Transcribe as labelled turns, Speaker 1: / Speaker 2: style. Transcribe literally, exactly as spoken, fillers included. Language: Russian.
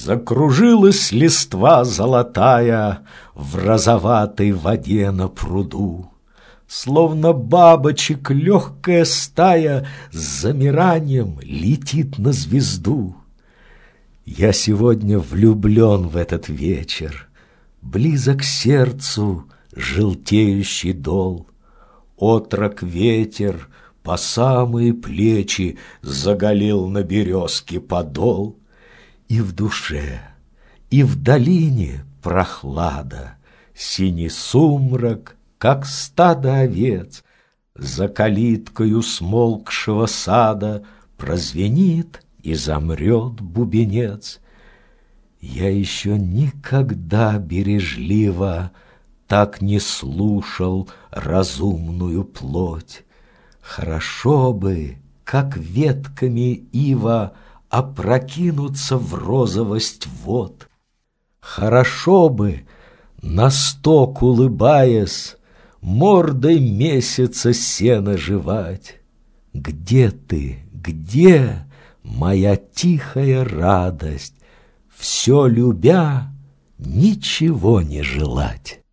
Speaker 1: Закружилась листва золотая в розоватой воде на пруду. Словно бабочек легкая стая с замиранием летит на звезду. Я сегодня влюблен в этот вечер, близок к сердцу желтеющий дол. Отрок ветер по самые плечи заголил на березке подол. И в душе, и в долине прохлада, синий сумрак, как стадо овец, за калиткою смолкшего сада прозвенит и замрет бубенец. Я еще никогда бережливо так не слушал разумную плоть. Хорошо бы, как ветками ива, опрокинуться в розовость вод. Хорошо бы, на сток улыбаясь, мордой месяца сено жевать. Где ты, где моя тихая радость, все любя, ничего не желать?